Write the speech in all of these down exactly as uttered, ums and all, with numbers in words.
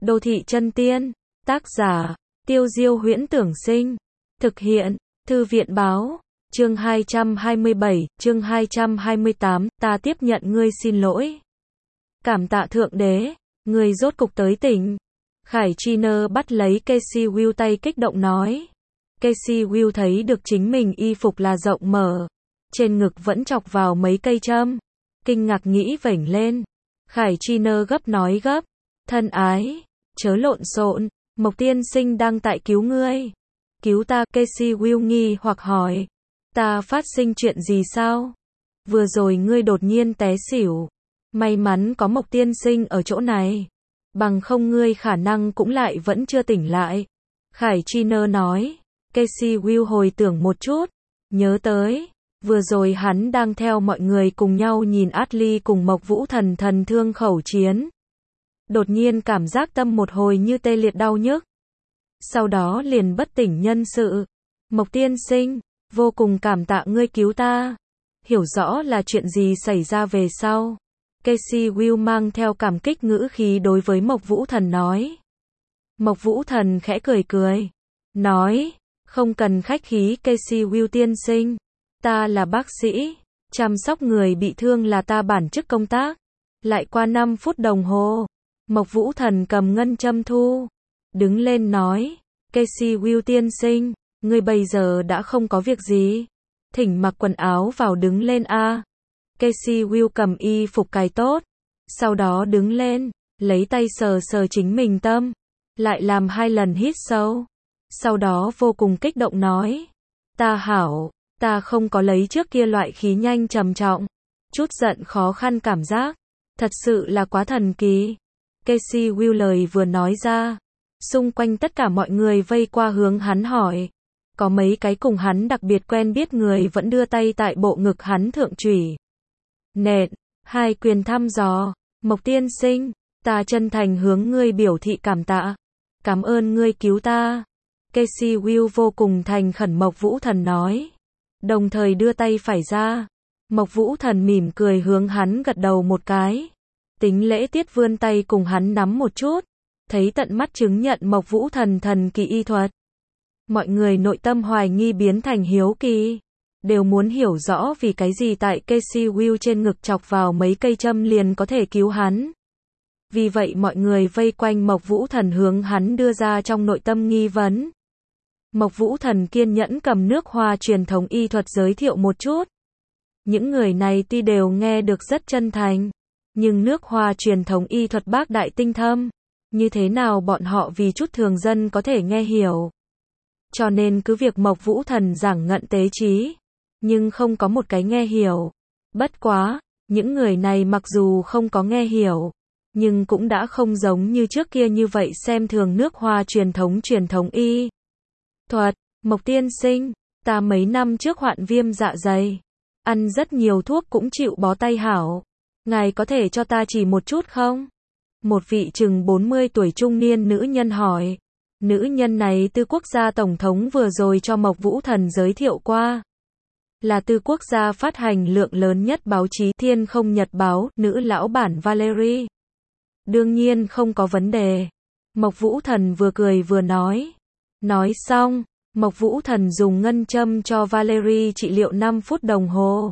Đô thị chân tiên. Tác giả, Tiêu Diêu Huyễn Tưởng Sinh. Thực hiện, Thư viện Báo. Chương hai trăm hai mươi bảy, chương hai trăm hai mươi tám, ta tiếp nhận ngươi xin lỗi. Cảm tạ Thượng Đế, ngươi rốt cục tới tỉnh. Khải Chiner bắt lấy Casey Will tay kích động nói. Casey Will thấy được chính mình y phục là rộng mở. Trên ngực vẫn chọc vào mấy cây châm. Kinh ngạc nghĩ vểnh lên. Khải Chiner gấp nói gấp. Thân ái, chớ lộn xộn, Mộc tiên sinh đang tại cứu ngươi. Cứu ta, Casey Will nghi hoặc hỏi. Ta phát sinh chuyện gì sao? Vừa rồi ngươi đột nhiên té xỉu. May mắn có Mộc tiên sinh ở chỗ này. Bằng không ngươi khả năng cũng lại vẫn chưa tỉnh lại. Khải Chiner nói. Casey Will hồi tưởng một chút. Nhớ tới. Vừa rồi hắn đang theo mọi người cùng nhau nhìn Ashley cùng Mộc Vũ Thần thần thương khẩu chiến. Đột nhiên cảm giác tâm một hồi như tê liệt đau nhức. Sau đó liền bất tỉnh nhân sự. Mộc tiên sinh, vô cùng cảm tạ ngươi cứu ta. Hiểu rõ là chuyện gì xảy ra về sau. Casey Will mang theo cảm kích ngữ khí đối với Mộc Vũ Thần nói. Mộc Vũ Thần khẽ cười cười. Nói, không cần khách khí Casey Will tiên sinh. Ta là bác sĩ. Chăm sóc người bị thương là ta bản chức công tác. Lại qua năm phút đồng hồ. Mộc Vũ Thần cầm ngân châm thu. Đứng lên nói. Casey Will tiên sinh, ngươi bây giờ đã không có việc gì. Thỉnh mặc quần áo vào đứng lên a. Casey Will cầm y phục cài tốt. Sau đó đứng lên, lấy tay sờ sờ chính mình tâm. Lại làm hai lần hít sâu. Sau đó vô cùng kích động nói. Ta hảo, ta không có lấy trước kia loại khí nhanh trầm trọng. Chút giận khó khăn cảm giác. Thật sự là quá thần kỳ. Casey Will lời vừa nói ra. Xung quanh tất cả mọi người vây qua hướng hắn hỏi. Có mấy cái cùng hắn đặc biệt quen biết người vẫn đưa tay tại bộ ngực hắn thượng chủy. Nện, hai quyền thăm dò. Mộc tiên sinh, ta chân thành hướng ngươi biểu thị cảm tạ. Cảm ơn ngươi cứu ta. Casey Will vô cùng thành khẩn Mộc Vũ Thần nói. Đồng thời đưa tay phải ra. Mộc Vũ Thần mỉm cười hướng hắn gật đầu một cái. Tính lễ tiết vươn tay cùng hắn nắm một chút. Thấy tận mắt chứng nhận Mộc Vũ Thần thần kỳ y thuật. Mọi người nội tâm hoài nghi biến thành hiếu kỳ. Đều muốn hiểu rõ vì cái gì tại Casey Will trên ngực chọc vào mấy cây châm liền có thể cứu hắn. Vì vậy mọi người vây quanh Mộc Vũ Thần hướng hắn đưa ra trong nội tâm nghi vấn. Mộc Vũ Thần kiên nhẫn cầm nước hoa truyền thống y thuật giới thiệu một chút. Những người này tuy đều nghe được rất chân thành. Nhưng nước hoa truyền thống y thuật bác đại tinh thâm. Như thế nào bọn họ vì chút thường dân có thể nghe hiểu. Cho nên cứ việc Mộc Vũ Thần giảng ngận tế trí. Nhưng không có một cái nghe hiểu. Bất quá, những người này mặc dù không có nghe hiểu. Nhưng cũng đã không giống như trước kia như vậy xem thường nước hoa truyền thống truyền thống y thuật. Mộc tiên sinh, ta mấy năm trước hoạn viêm dạ dày. Ăn rất nhiều thuốc cũng chịu bó tay hảo. Ngài có thể cho ta chỉ một chút không? Một vị chừng bốn mươi tuổi trung niên nữ nhân hỏi. Nữ nhân này Tư Quốc gia Tổng thống vừa rồi cho Mộc Vũ Thần giới thiệu qua. Là Tư Quốc gia phát hành lượng lớn nhất báo chí Thiên Không Nhật Báo, nữ lão bản Valerie. Đương nhiên không có vấn đề. Mộc Vũ Thần vừa cười vừa nói. Nói xong, Mộc Vũ Thần dùng ngân châm cho Valerie trị liệu năm phút đồng hồ.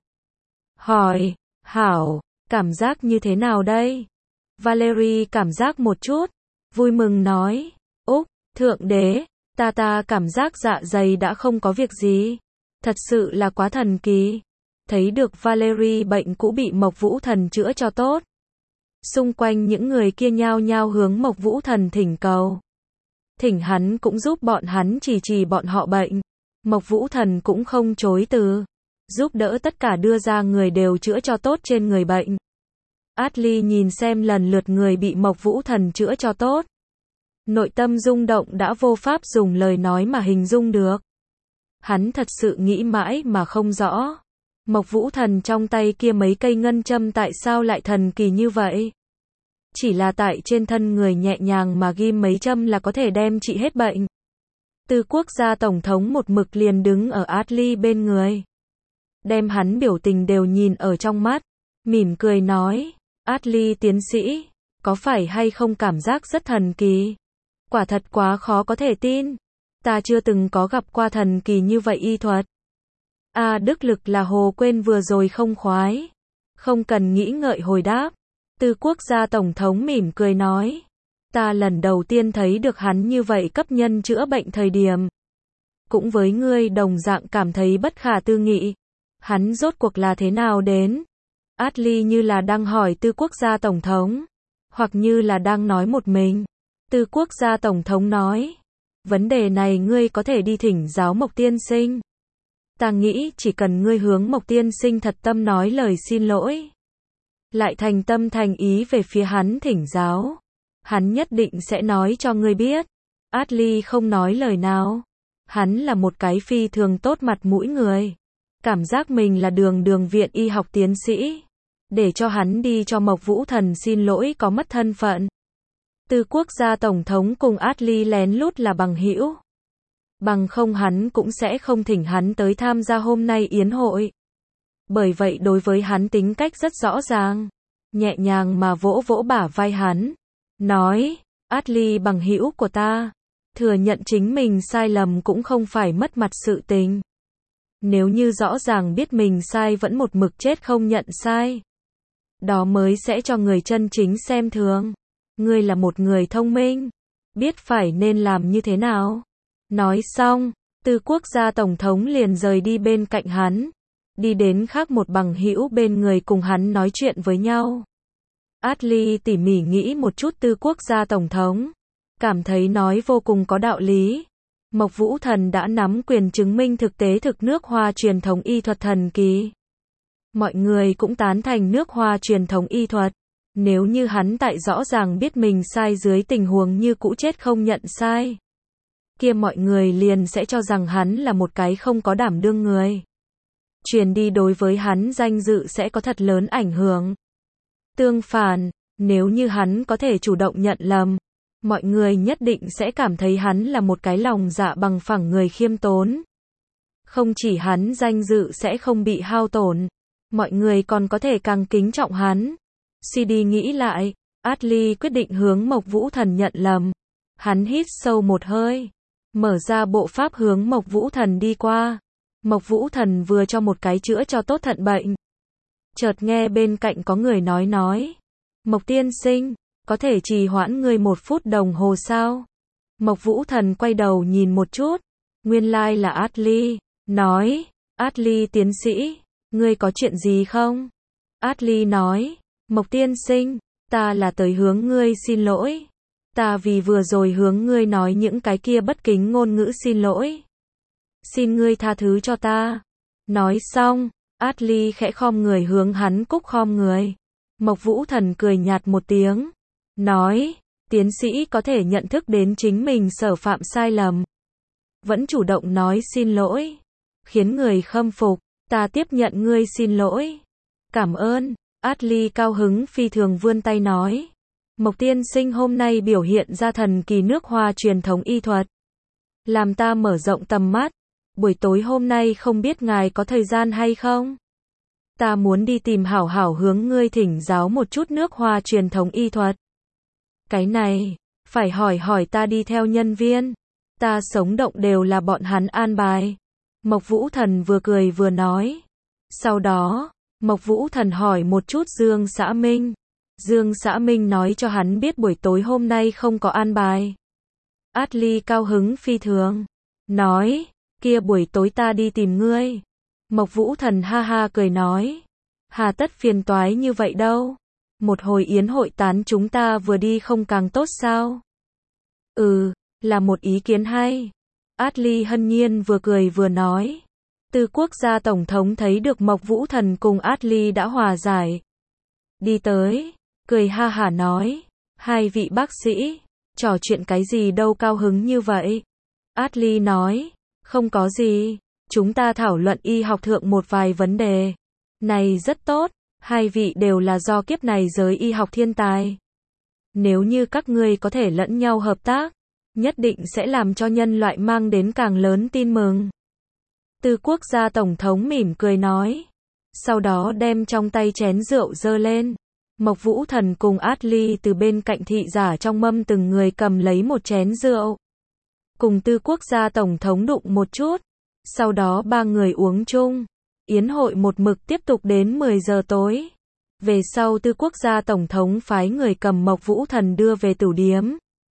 Hỏi, hảo, cảm giác như thế nào đây? Valerie cảm giác một chút, vui mừng nói, Úc, Thượng Đế, ta ta cảm giác dạ dày đã không có việc gì. Thật sự là quá thần kỳ. Thấy được Valerie bệnh cũ bị Mộc Vũ Thần chữa cho tốt. Xung quanh những người kia nhao nhao hướng Mộc Vũ Thần thỉnh cầu. Thỉnh hắn cũng giúp bọn hắn chỉ trì bọn họ bệnh. Mộc Vũ Thần cũng không chối từ. Giúp đỡ tất cả đưa ra người đều chữa cho tốt trên người bệnh. Ashley nhìn xem lần lượt người bị Mộc Vũ Thần chữa cho tốt. Nội tâm rung động đã vô pháp dùng lời nói mà hình dung được. Hắn thật sự nghĩ mãi mà không rõ. Mộc Vũ Thần trong tay kia mấy cây ngân châm tại sao lại thần kỳ như vậy? Chỉ là tại trên thân người nhẹ nhàng mà ghim mấy châm là có thể đem trị hết bệnh. Tư Quốc gia Tổng thống một mực liền đứng ở Ashley bên người. Đem hắn biểu tình đều nhìn ở trong mắt. Mỉm cười nói. Ashley tiến sĩ, Có phải hay không cảm giác rất thần kỳ? Quả thật quá khó có thể tin. Ta chưa từng có gặp qua thần kỳ như vậy y thuật. A Đức Lực là hồ quên vừa rồi không khoái. Không cần nghĩ ngợi hồi đáp. Tư Quốc gia tổng thống mỉm cười nói. Ta lần đầu tiên thấy được hắn như vậy cấp nhân chữa bệnh thời điểm. Cũng với ngươi đồng dạng cảm thấy bất khả tư nghị. Hắn rốt cuộc là thế nào đến? Atli như là đang hỏi Tư Quốc gia tổng thống. Hoặc như là đang nói một mình. Tư Quốc gia tổng thống nói. Vấn đề này ngươi có thể đi thỉnh giáo Mộc tiên sinh. Ta nghĩ chỉ cần ngươi hướng Mộc tiên sinh thật tâm nói lời xin lỗi. Lại thành tâm thành ý về phía hắn thỉnh giáo. Hắn nhất định sẽ nói cho ngươi biết. Atli không nói lời nào. Hắn là một cái phi thường tốt mặt mũi người. Cảm giác mình là đường đường viện y học tiến sĩ. Để cho hắn đi cho Mộc Vũ Thần xin lỗi có mất thân phận. Tư Quốc gia tổng thống cùng Atli lén lút là bằng hữu. Bằng không hắn cũng sẽ không thỉnh hắn tới tham gia hôm nay yến hội. Bởi vậy đối với hắn tính cách rất rõ ràng. Nhẹ nhàng mà vỗ vỗ bả vai hắn. Nói, Atli bằng hữu của ta. Thừa nhận chính mình sai lầm cũng không phải mất mặt sự tình. Nếu như rõ ràng biết mình sai vẫn một mực chết không nhận sai. Đó mới sẽ cho người chân chính xem thường. Ngươi là một người thông minh. Biết phải nên làm như thế nào. Nói xong, Tư Quốc gia tổng thống liền rời đi bên cạnh hắn. Đi đến khác một bằng hữu bên người cùng hắn nói chuyện với nhau. Atli tỉ mỉ nghĩ một chút Tư Quốc gia tổng thống. Cảm thấy nói vô cùng có đạo lý. Mộc Vũ Thần đã nắm quyền chứng minh thực tế thực nước Hoa truyền thống y thuật thần kỳ. Mọi người cũng tán thành nước Hoa truyền thống y thuật. Nếu như hắn tại rõ ràng biết mình sai dưới tình huống như cũ chết không nhận sai. Kia mọi người liền sẽ cho rằng hắn là một cái không có đảm đương người. Truyền đi đối với hắn danh dự sẽ có thật lớn ảnh hưởng. Tương phản, nếu như hắn có thể chủ động nhận lầm. Mọi người nhất định sẽ cảm thấy hắn là một cái lòng dạ bằng phẳng người khiêm tốn. Không chỉ hắn danh dự sẽ không bị hao tổn. Mọi người còn có thể càng kính trọng hắn. xê đê nghĩ lại, Atli quyết định hướng Mộc Vũ Thần nhận lầm. Hắn hít sâu một hơi. Mở ra bộ pháp hướng Mộc Vũ Thần đi qua. Mộc Vũ Thần vừa cho một cái chữa cho tốt thận bệnh. Chợt nghe bên cạnh có người nói nói. Mộc tiên sinh, có thể trì hoãn ngươi một phút đồng hồ sao? Mộc Vũ Thần quay đầu nhìn một chút. Nguyên lai là Atli. Nói, Atli tiến sĩ, ngươi có chuyện gì không? Atli nói, Mộc tiên sinh, ta là tới hướng ngươi xin lỗi. Ta vì vừa rồi hướng ngươi nói những cái kia bất kính ngôn ngữ xin lỗi. Xin ngươi tha thứ cho ta. Nói xong, Atli khẽ khom người hướng hắn cúc khom người. Mộc Vũ Thần cười nhạt một tiếng. Nói, tiến sĩ có thể nhận thức đến chính mình sở phạm sai lầm. Vẫn chủ động nói xin lỗi. Khiến người khâm phục, ta tiếp nhận ngươi xin lỗi. Cảm ơn, Atli cao hứng phi thường vươn tay nói. Mộc tiên sinh hôm nay biểu hiện ra thần kỳ nước Hoa truyền thống y thuật. Làm ta mở rộng tầm mắt. Buổi tối hôm nay không biết ngài có thời gian hay không? Ta muốn đi tìm hảo hảo hướng ngươi thỉnh giáo một chút nước Hoa truyền thống y thuật. Cái này, phải hỏi hỏi ta đi theo nhân viên. Ta sống động đều là bọn hắn an bài. Mộc Vũ Thần vừa cười vừa nói. Sau đó, Mộc Vũ Thần hỏi một chút Dương Xã Minh. Dương Xã Minh nói cho hắn biết buổi tối hôm nay không có an bài. Atli cao hứng phi thường. Nói, kia buổi tối ta đi tìm ngươi. Mộc Vũ Thần ha ha cười nói. Hà tất phiền toái như vậy đâu. Một hồi yến hội tán chúng ta vừa đi không càng tốt sao? Ừ, là một ý kiến hay. Atli hân nhiên vừa cười vừa nói. Tư Quốc gia tổng thống thấy được Mộc Vũ Thần cùng Atli đã hòa giải. Đi tới, cười ha hả nói. Hai vị bác sĩ, trò chuyện cái gì đâu cao hứng như vậy? Atli nói, không có gì, chúng ta thảo luận y học thượng một vài vấn đề. Này rất tốt, hai vị đều là do kiếp này giới y học thiên tài. Nếu như các ngươi có thể lẫn nhau hợp tác, nhất định sẽ làm cho nhân loại mang đến càng lớn tin mừng. Tư Quốc gia tổng thống mỉm cười nói. Sau đó đem trong tay chén rượu giơ lên. Mộc Vũ Thần cùng Ashley từ bên cạnh thị giả trong mâm từng người cầm lấy một chén rượu. Cùng Tư Quốc gia tổng thống đụng một chút. Sau đó ba người uống chung. Yến hội một mực tiếp tục đến mười giờ tối. Về sau Tư Quốc gia tổng thống phái người cầm Mộc Vũ Thần đưa về tửu điếm.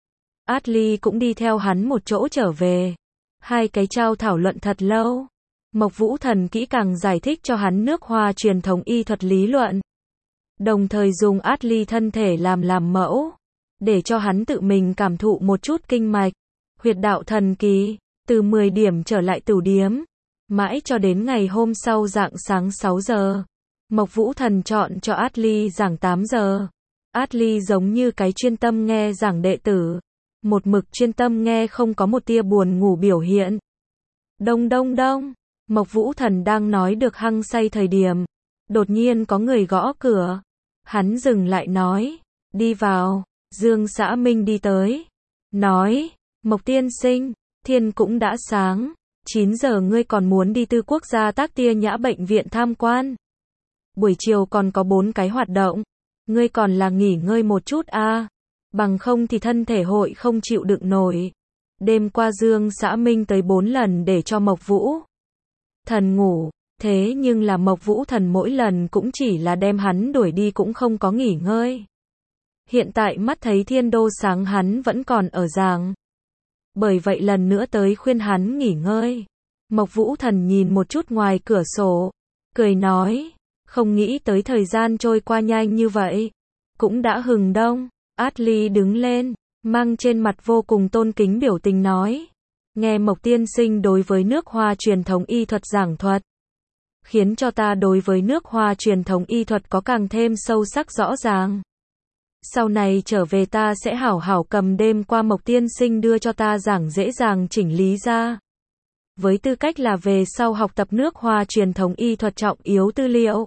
Ashley cũng đi theo hắn một chỗ trở về. Hai cái trao thảo luận thật lâu. Mộc Vũ Thần kỹ càng giải thích cho hắn nước Hoa truyền thống y thuật lý luận. Đồng thời dùng Ashley thân thể làm làm mẫu. Để cho hắn tự mình cảm thụ một chút kinh mạch. Huyệt đạo thần kỳ. Từ mười điểm trở lại tửu điếm. Mãi cho đến ngày hôm sau rạng sáng sáu giờ. Mộc Vũ Thần chọn cho Ashley giảng tám giờ. Ashley giống như cái chuyên tâm nghe giảng đệ tử. Một mực chuyên tâm nghe không có một tia buồn ngủ biểu hiện. Đông đông đông. Mộc Vũ Thần đang nói được hăng say thời điểm. Đột nhiên có người gõ cửa. Hắn dừng lại nói. Đi vào. Dương Xã Minh đi tới. Nói. Mộc tiên sinh. Thiên cũng đã sáng. chín giờ ngươi còn muốn đi Tư Quốc gia Tác Tia Nhã bệnh viện tham quan. Buổi chiều còn có bốn cái hoạt động. Ngươi còn là nghỉ ngơi một chút a à. Bằng không thì thân thể hội không chịu đựng nổi. Đêm qua Dương Xã Minh tới bốn lần để cho Mộc Vũ Thần ngủ. Thế nhưng là Mộc Vũ Thần mỗi lần cũng chỉ là đem hắn đuổi đi cũng không có nghỉ ngơi. Hiện tại mắt thấy thiên đô sáng hắn vẫn còn ở giường. Bởi vậy lần nữa tới khuyên hắn nghỉ ngơi. Mộc Vũ Thần nhìn một chút ngoài cửa sổ. Cười nói. Không nghĩ tới thời gian trôi qua nhanh như vậy. Cũng đã hừng đông. Ashley đứng lên. Mang trên mặt vô cùng tôn kính biểu tình nói. Nghe Mộc tiên sinh đối với nước Hoa truyền thống y thuật giảng thuật. Khiến cho ta đối với nước Hoa truyền thống y thuật có càng thêm sâu sắc rõ ràng. Sau này trở về ta sẽ hảo hảo cầm đêm qua Mộc tiên sinh đưa cho ta giảng dễ dàng chỉnh lý ra. Với tư cách là về sau học tập nước Hoa truyền thống y thuật trọng yếu tư liệu.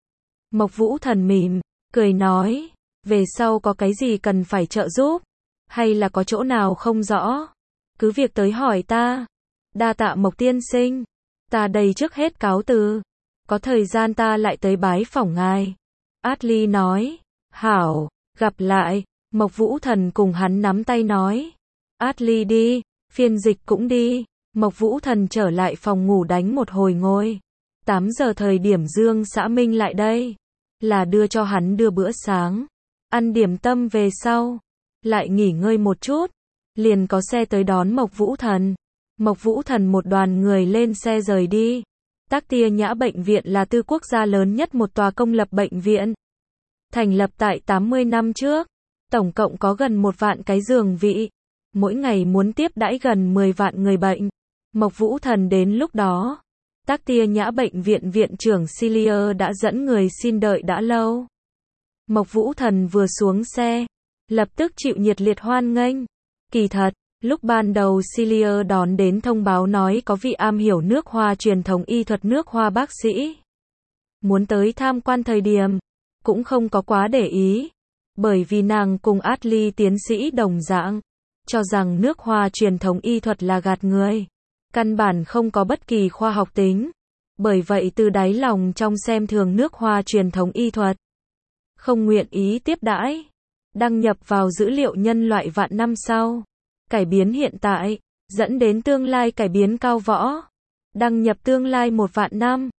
Mộc Vũ Thần mỉm, cười nói. Về sau có cái gì cần phải trợ giúp? Hay là có chỗ nào không rõ? Cứ việc tới hỏi ta. Đa tạ Mộc tiên sinh. Ta đây trước hết cáo từ. Có thời gian ta lại tới bái phỏng ngài. Ashley nói. Hảo, gặp lại. Mộc Vũ Thần cùng hắn nắm tay nói. Ashley đi, phiên dịch cũng đi. Mộc Vũ Thần trở lại phòng ngủ đánh một hồi ngồi. tám giờ thời điểm Dương Xã Minh lại đây. Là đưa cho hắn đưa bữa sáng. Ăn điểm tâm về sau. Lại nghỉ ngơi một chút. Liền có xe tới đón Mộc Vũ Thần. Mộc Vũ Thần một đoàn người lên xe rời đi. Tác Tia Nhã bệnh viện là Tư Quốc gia lớn nhất một tòa công lập bệnh viện. Thành lập tại tám mươi năm trước. Tổng cộng có gần một vạn cái giường vị. Mỗi ngày muốn tiếp đãi gần mười vạn người bệnh. Mộc Vũ Thần đến lúc đó. Tác Tia Nhã bệnh viện viện trưởng Cillier đã dẫn người xin đợi đã lâu. Mộc Vũ Thần vừa xuống xe. Lập tức chịu nhiệt liệt hoan nghênh. Kỳ thật. Lúc ban đầu Cillier đón đến thông báo nói có vị am hiểu nước Hoa truyền thống y thuật nước Hoa bác sĩ. Muốn tới tham quan thời điểm. Cũng không có quá để ý. Bởi vì nàng cùng Ashley tiến sĩ đồng dạng. Cho rằng nước Hoa truyền thống y thuật là gạt người. Căn bản không có bất kỳ khoa học tính. Bởi vậy từ đáy lòng trong xem thường nước Hoa truyền thống y thuật. Không nguyện ý tiếp đãi. Đăng nhập vào dữ liệu nhân loại vạn năm sau. Cải biến hiện tại. Dẫn đến tương lai cải biến cao võ. Đăng nhập tương lai một vạn năm.